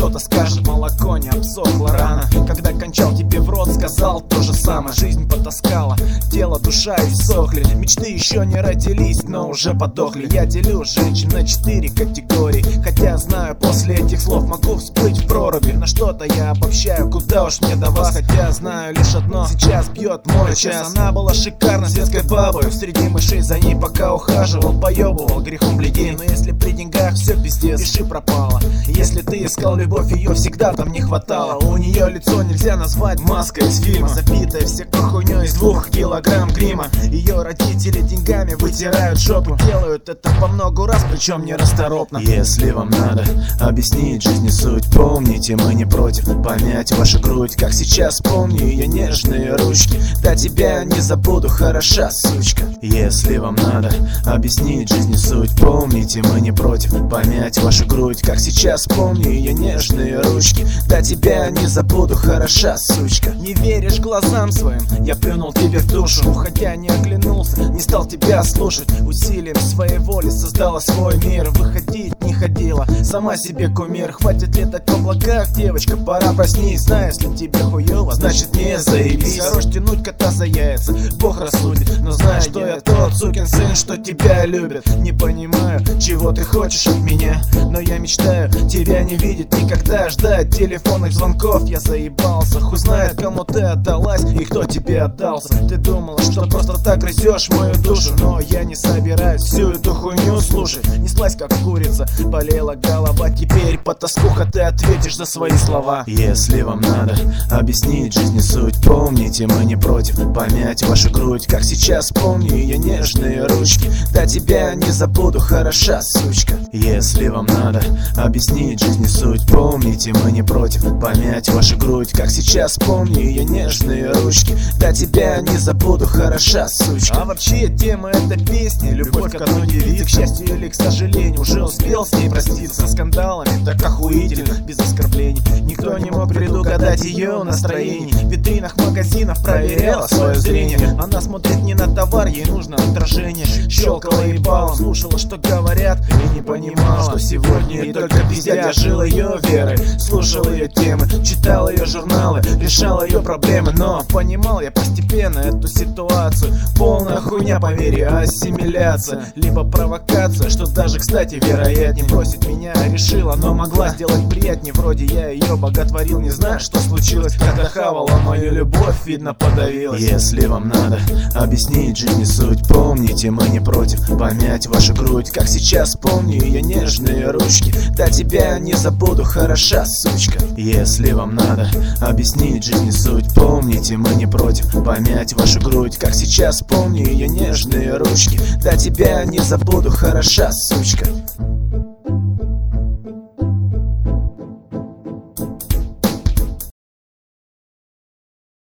Кто-то скажет, молоко не обсохло рано. Когда кончал тебе в рот, сказал то же самое. Жизнь потаскала, тело, душа иссохли. Мечты еще не родились, но уже подохли. Я делю женщин на 4 категории, хотя знаю, после этих слов могу всплыть в проруби. На что-то я обобщаю, куда уж мне до вас. Хотя знаю лишь одно, сейчас бьет мой час. Она была шикарна, светской бабой, среди мышей за ней пока ухаживал. Поебывал грехом людей, но если при деньгах все пиздец, пиши пропало. Если ты искал любовь, ее всегда там не хватало. У нее лицо нельзя назвать маской из фильма, забитая всякой хуйней из 2 килограмм грима. Ее родители деньгами вытирают жопу, делают это по много раз, причем не расторопно. Если вам надо объяснить жизни суть, помните, мы не против помять вашу грудь, как сейчас помню ее нежные ручки. Да тебя не забуду, хороша сучка. Если вам надо объяснить жизни суть, помните, мы не против помять вашу грудь, как сейчас помню ее нежные ручки. Да тебя не забуду, хороша сучка. Не веришь глазам своим, я плюнул тебе в душу, хотя не оглянулся, не стал тебя слушать. Усилием своей воли создала свой мир, выходить не ходила, сама себе кумир. Хватит летать в облаках, девочка, пора проснись. Знаю, если тебе хуёво, значит не заебись. Хорош тянуть кота за яйца, Бог рассудит, но знаю, что я тот сукин сын, что тебя любит. Не понимаю, чего ты хочешь от меня, но я мечтаю тебя не видеть никогда. Ждать телефонных звонков я заебался. Хуй знает, кому ты отдалась и кто тебе отдался. Ты думала, что просто так грызешь мою душу, но я не собираюсь всю эту хуйню слушать. Неслась как курица, болела голова, теперь по тоскуха ты ответишь за свои слова. Если вам надо объяснить жизни суть, помните, мы не против помять вашу грудь, как сейчас помню ее нежные ручки. Да тебя не забуду, хороша сучка. Если вам надо объяснить жизни суть, помните, мы не против помять вашу грудь, как сейчас помню ее нежные ручки. Да тебя не забуду, хороша сучка. А вообще тема этой песни — любовь к одной девице. К счастью или к сожалению, уже успел с ней проститься. Скандалами так охуительно, без оскорблений. Никто не мог предугадать ее настроение. В витринах магазинов проверяла свое зрение. Она смотрит не на товар, ей нужно отражение. Щелкала ебалом, слушала, что говорят, и не понимала, что сегодня и только пиздят. Я жил ее верой, слушал ее темы, читал ее журналы, решал ее проблемы. Но понимал я постепенно эту ситуацию. Полная хуйня, поверь, ассимиляция, либо провокация, что даже, кстати, вероятнее. Бросить меня решила, но могла сделать приятнее. Вроде я ее боготворил, не знаю, что случилось, когда хавала мою любовь, видно, подавилась. Если вам надо объяснить жизни суть, помните, мы не против помять вашу грудь, как сейчас помню ее нежные ручки. Да тебя не забуду, хороша сучка. Если вам надо объяснить жизни суть, помните, мы не против помять вашу грудь, как сейчас помню ее нежные ручки. Да тебя не забуду, хороша сучка.